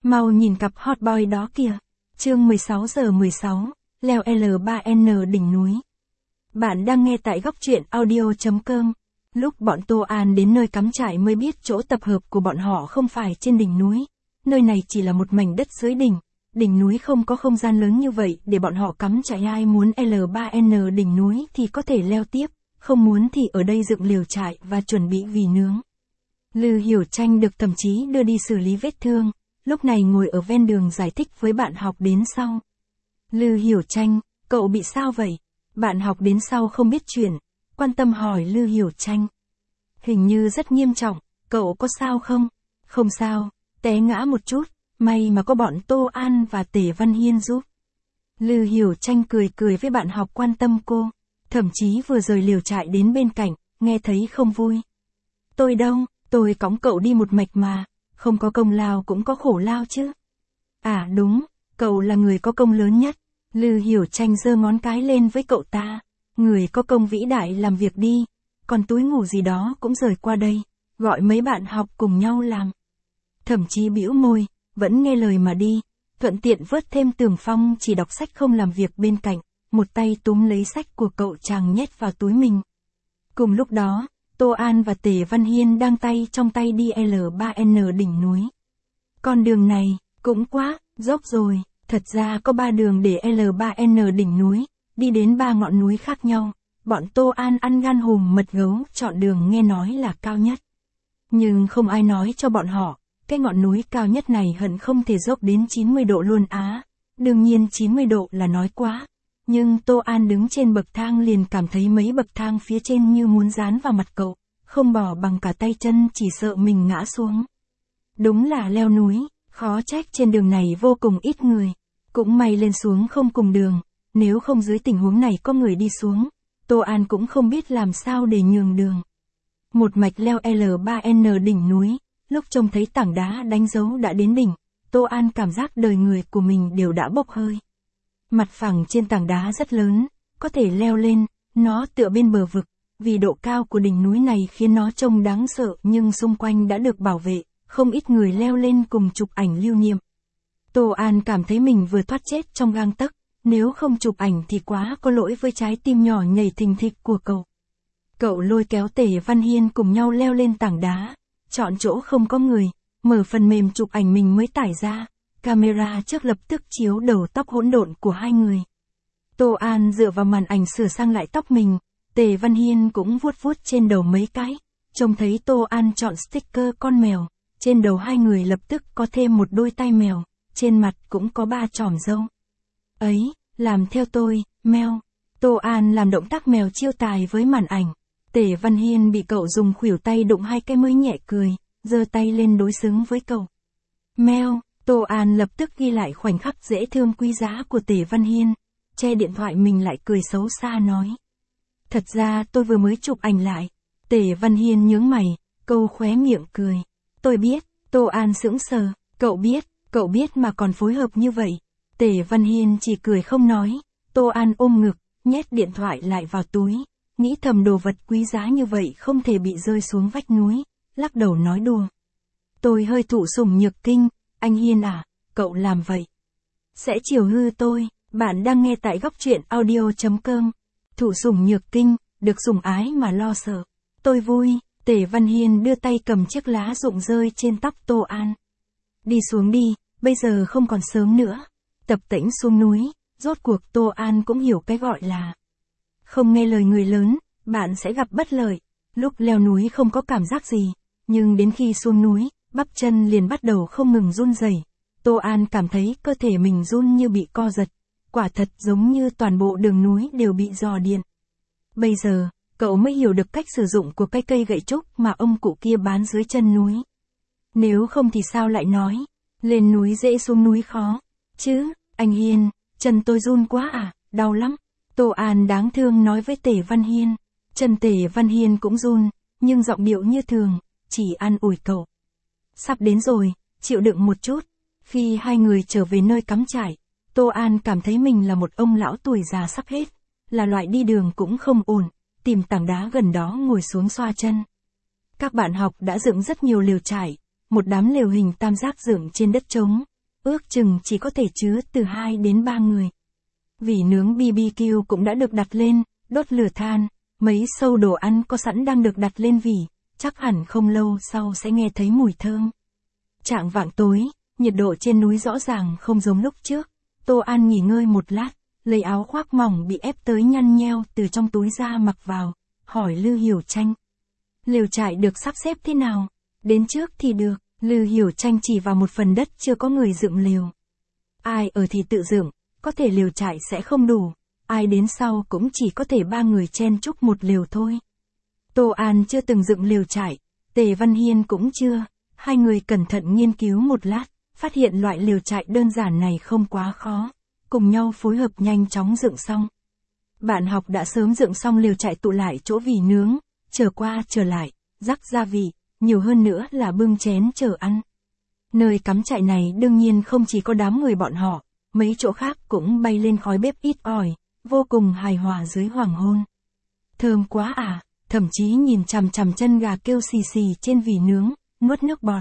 Mau nhìn cặp hot boy đó kìa. Chương 16:16, leo L3N đỉnh núi. Bạn đang nghe tại góc truyện audio.com. Lúc bọn Tô An đến nơi cắm trại mới biết chỗ tập hợp của bọn họ không phải trên đỉnh núi. Nơi này chỉ là một mảnh đất dưới đỉnh. Đỉnh núi không có không gian lớn như vậy để bọn họ cắm trại, ai muốn L3N đỉnh núi thì có thể leo tiếp, không muốn thì ở đây dựng lều trại và chuẩn bị vì nướng. Lư Hiểu Tranh được thậm chí đưa đi xử lý vết thương, lúc này ngồi ở ven đường giải thích với bạn học đến sau. Lư Hiểu Tranh, cậu bị sao vậy? Bạn học đến sau không biết chuyện, quan tâm hỏi Lư Hiểu Tranh. Hình như rất nghiêm trọng, cậu có sao không? Không sao, té ngã một chút, may mà có bọn Tô An và Tề Văn Hiên giúp. Lư Hiểu Tranh cười cười với bạn học quan tâm cô, thậm chí vừa rời liều trại đến bên cạnh, nghe thấy không vui. Tôi đâu, tôi cõng cậu đi một mạch mà, không có công lao cũng có khổ lao chứ. À đúng, cậu là người có công lớn nhất. Lư Hiểu Tranh giơ ngón cái lên với cậu ta. Người có công vĩ đại làm việc đi, còn túi ngủ gì đó cũng rời qua đây, gọi mấy bạn học cùng nhau làm. Thậm chí bĩu môi, vẫn nghe lời mà đi, thuận tiện vớt thêm Tường Phong chỉ đọc sách không làm việc bên cạnh, một tay túm lấy sách của cậu chàng nhét vào túi mình. Cùng lúc đó, Tô An và Tề Văn Hiên đang tay trong tay đi L3N đỉnh núi. Con đường này, cũng quá, dốc rồi, thật ra có 3 đường để L3N đỉnh núi, đi đến 3 ngọn núi khác nhau, bọn Tô An ăn gan hùm mật gấu chọn đường nghe nói là cao nhất. Nhưng không ai nói cho bọn họ, cái ngọn núi cao nhất này hẳn không thể dốc đến 90 độ luôn á, đương nhiên 90 độ là nói quá. Nhưng Tô An đứng trên bậc thang liền cảm thấy mấy bậc thang phía trên như muốn dán vào mặt cậu, không bỏ bằng cả tay chân chỉ sợ mình ngã xuống. Đúng là leo núi, khó trách trên đường này vô cùng ít người, cũng may lên xuống không cùng đường, nếu không dưới tình huống này có người đi xuống, Tô An cũng không biết làm sao để nhường đường. Một mạch leo L3N đỉnh núi, lúc trông thấy tảng đá đánh dấu đã đến đỉnh, Tô An cảm giác đời người của mình đều đã bốc hơi. Mặt phẳng trên tảng đá rất lớn, có thể leo lên, nó tựa bên bờ vực, vì độ cao của đỉnh núi này khiến nó trông đáng sợ nhưng xung quanh đã được bảo vệ, không ít người leo lên cùng chụp ảnh lưu niệm. Tô An cảm thấy mình vừa thoát chết trong gang tấc, nếu không chụp ảnh thì quá có lỗi với trái tim nhỏ nhảy thình thịch của cậu. Cậu lôi kéo Tề Văn Hiên cùng nhau leo lên tảng đá, chọn chỗ không có người, mở phần mềm chụp ảnh mình mới tải ra. Camera trước lập tức chiếu đầu tóc hỗn độn của hai người. Tô An dựa vào màn ảnh sửa sang lại tóc mình, Tề Văn Hiên cũng vuốt vuốt trên đầu mấy cái, trông thấy Tô An chọn sticker con mèo, trên đầu hai người lập tức có thêm một đôi tai mèo, trên mặt cũng có 3 chòm râu. Ấy, làm theo tôi, mèo. Tô An làm động tác mèo chiêu tài với màn ảnh, Tề Văn Hiên bị cậu dùng khuỷu tay đụng hai cái mới nhẹ cười, giơ tay lên đối xứng với cậu. Mèo. Tô An lập tức ghi lại khoảnh khắc dễ thương quý giá của Tề Văn Hiên, che điện thoại mình lại cười xấu xa nói. Thật ra tôi vừa mới chụp ảnh lại. Tề Văn Hiên nhướng mày, câu khóe miệng cười. Tôi biết, Tô An sững sờ, cậu biết mà còn phối hợp như vậy. Tề Văn Hiên chỉ cười không nói, Tô An ôm ngực, nhét điện thoại lại vào túi, nghĩ thầm đồ vật quý giá như vậy không thể bị rơi xuống vách núi, lắc đầu nói đùa. Tôi hơi thụ sủng nhược kinh. Anh Hiên à, cậu làm vậy sẽ chiều hư tôi. Bạn đang nghe tại góc truyện audio.com. Thụ sủng nhược kinh, được sủng ái mà lo sợ. Tôi vui. Tề Văn Hiên đưa tay cầm chiếc lá rụng rơi trên tóc Tô An. Đi xuống đi, bây giờ không còn sớm nữa. Tập tễnh xuống núi, rốt cuộc Tô An cũng hiểu cái gọi là không nghe lời người lớn, bạn sẽ gặp bất lợi. Lúc leo núi không có cảm giác gì, nhưng đến khi xuống núi, bắp chân liền bắt đầu không ngừng run rẩy. Tô An cảm thấy cơ thể mình run như bị co giật, quả thật giống như toàn bộ đường núi đều bị rò điện. Bây giờ, cậu mới hiểu được cách sử dụng của cái cây gậy trúc mà ông cụ kia bán dưới chân núi. Nếu không thì sao lại nói, lên núi dễ xuống núi khó, chứ, anh Hiên, chân tôi run quá à, đau lắm. Tô An đáng thương nói với Tề Văn Hiên, chân Tề Văn Hiên cũng run, nhưng giọng điệu như thường, chỉ an ủi cậu. Sắp đến rồi, chịu đựng một chút. Khi hai người trở về nơi cắm trại, Tô An cảm thấy mình là một ông lão tuổi già sắp hết, là loại đi đường cũng không ổn, tìm tảng đá gần đó ngồi xuống xoa chân. Các bạn học đã dựng rất nhiều lều trại, một đám lều hình tam giác dựng trên đất trống, ước chừng chỉ có thể chứa từ 2 đến 3 người. Vỉ nướng BBQ cũng đã được đặt lên, đốt lửa than, mấy xâu đồ ăn có sẵn đang được đặt lên vỉ, chắc hẳn không lâu sau sẽ nghe thấy mùi thơm. Chạng vạng tối, nhiệt độ trên núi rõ ràng không giống lúc trước. Tô An nghỉ ngơi một lát, lấy áo khoác mỏng bị ép tới nhăn nheo từ trong túi ra mặc vào, hỏi Lư Hiểu Tranh. Lều trại được sắp xếp thế nào? Đến trước thì được, Lư Hiểu Tranh chỉ vào một phần đất chưa có người dựng lều. Ai ở thì tự dựng, có thể lều trại sẽ không đủ, ai đến sau cũng chỉ có thể 3 người chen chúc một lều thôi. Tô An chưa từng dựng lều trại, Tề Văn Hiên cũng chưa, hai người cẩn thận nghiên cứu một lát, phát hiện loại lều trại đơn giản này không quá khó, cùng nhau phối hợp nhanh chóng dựng xong. Bạn học đã sớm dựng xong lều trại tụ lại chỗ vỉ nướng, chờ qua chờ lại, rắc gia vị, nhiều hơn nữa là bưng chén chờ ăn. Nơi cắm trại này đương nhiên không chỉ có đám người bọn họ, mấy chỗ khác cũng bay lên khói bếp ít ỏi, vô cùng hài hòa dưới hoàng hôn. Thơm quá à, thậm chí nhìn chằm chằm chân gà kêu xì xì trên vỉ nướng, nuốt nước bọt.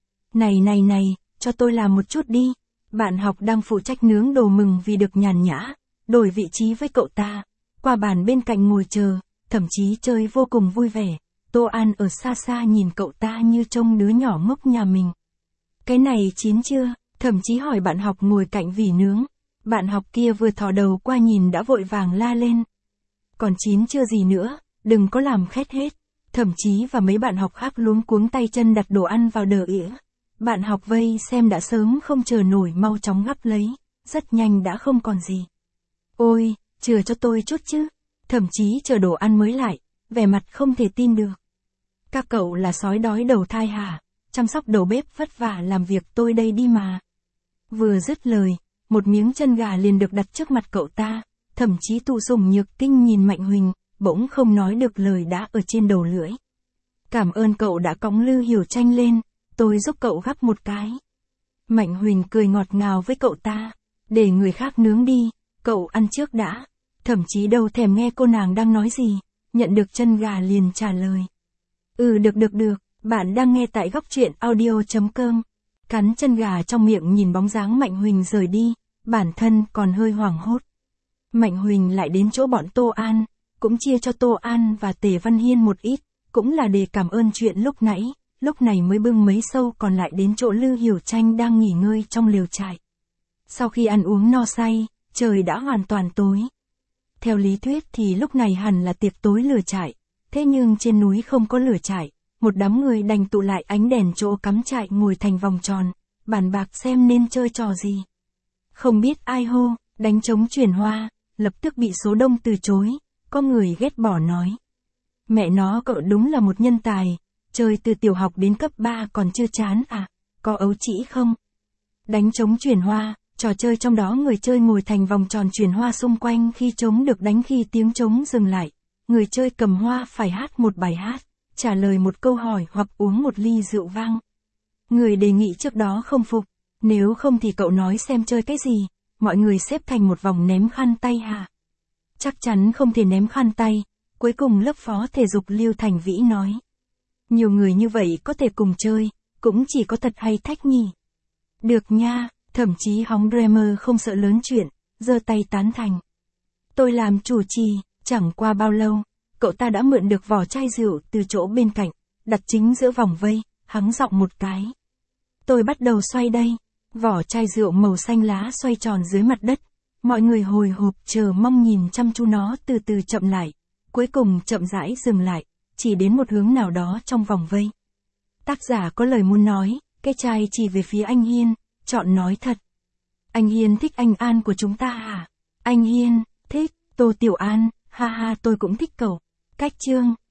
Này, cho tôi làm một chút đi. Bạn học đang phụ trách nướng đồ mừng vì được nhàn nhã, đổi vị trí với cậu ta, qua bàn bên cạnh ngồi chờ, thậm chí chơi vô cùng vui vẻ. Tô An ở xa xa nhìn cậu ta như trông đứa nhỏ ngốc nhà mình. Cái này chín chưa? Thậm chí hỏi bạn học ngồi cạnh vỉ nướng. Bạn học kia vừa thò đầu qua nhìn đã vội vàng la lên. Còn chín chưa gì nữa, đừng có làm khét hết. Thậm chí và mấy bạn học khác luống cuống tay chân đặt đồ ăn vào đờ ỉa. Bạn học vây xem đã sớm không chờ nổi mau chóng gắp lấy, rất nhanh đã không còn gì. Ôi, chừa cho tôi chút chứ. Thậm chí chờ đồ ăn mới lại, vẻ mặt không thể tin được. Các cậu là sói đói đầu thai hả? Chăm sóc đầu bếp vất vả làm việc tôi đây đi mà. Vừa dứt lời, một miếng chân gà liền được đặt trước mặt cậu ta, thậm chí Tù Sùng Nhược Kinh nhìn Mạnh Huỳnh, bỗng không nói được lời đã ở trên đầu lưỡi. Cảm ơn cậu đã cõng Lư Hiểu Tranh lên, tôi giúp cậu gắp một cái. Mạnh Huỳnh cười ngọt ngào với cậu ta, để người khác nướng đi, cậu ăn trước đã. Thậm chí đâu thèm nghe cô nàng đang nói gì, nhận được chân gà liền trả lời. Được, bạn đang nghe tại góc truyện audio.com. Cắn chân gà trong miệng nhìn bóng dáng Mạnh Huỳnh rời đi, bản thân còn hơi hoảng hốt. Mạnh Huỳnh lại đến chỗ bọn Tô An, cũng chia cho Tô An và Tề Văn Hiên một ít, cũng là để cảm ơn chuyện lúc nãy, lúc này mới bưng mấy xâu còn lại đến chỗ Lư Hiểu Tranh đang nghỉ ngơi trong lều trại. Sau khi ăn uống no say, trời đã hoàn toàn tối. Theo lý thuyết thì lúc này hẳn là tiệc tối lửa trại, thế nhưng trên núi không có lửa trại, một đám người đành tụ lại ánh đèn chỗ cắm trại ngồi thành vòng tròn, bàn bạc xem nên chơi trò gì. Không biết ai hô, đánh trống truyền hoa, lập tức bị số đông từ chối, có người ghét bỏ nói. Mẹ nó cậu đúng là một nhân tài, chơi từ tiểu học đến cấp 3 còn chưa chán à, có ấu trĩ không? Đánh trống truyền hoa, trò chơi trong đó người chơi ngồi thành vòng tròn truyền hoa xung quanh khi trống được đánh khi tiếng trống dừng lại. Người chơi cầm hoa phải hát một bài hát, trả lời một câu hỏi hoặc uống một ly rượu vang. Người đề nghị trước đó không phục, nếu không thì cậu nói xem chơi cái gì, mọi người xếp thành một vòng ném khăn tay hả? Chắc chắn không thể ném khăn tay, cuối cùng lớp phó thể dục Lưu Thành Vĩ nói. Nhiều người như vậy có thể cùng chơi, cũng chỉ có thật hay thách nhỉ. Được nha, thậm chí Hóng Dreamer không sợ lớn chuyện, giơ tay tán thành. Tôi làm chủ trì, chẳng qua bao lâu, cậu ta đã mượn được vỏ chai rượu từ chỗ bên cạnh, đặt chính giữa vòng vây, hắng giọng một cái. Tôi bắt đầu xoay đây, vỏ chai rượu màu xanh lá xoay tròn dưới mặt đất, mọi người hồi hộp chờ mong nhìn chăm chú nó từ từ chậm lại, cuối cùng chậm rãi dừng lại, chỉ đến một hướng nào đó trong vòng vây. Tác giả có lời muốn nói, cái chai chỉ về phía anh Hiên, chọn nói thật. Anh Hiên thích anh An của chúng ta hả? Anh Hiên, thích, Tô Tiểu An, ha ha tôi cũng thích cậu. Cách chương.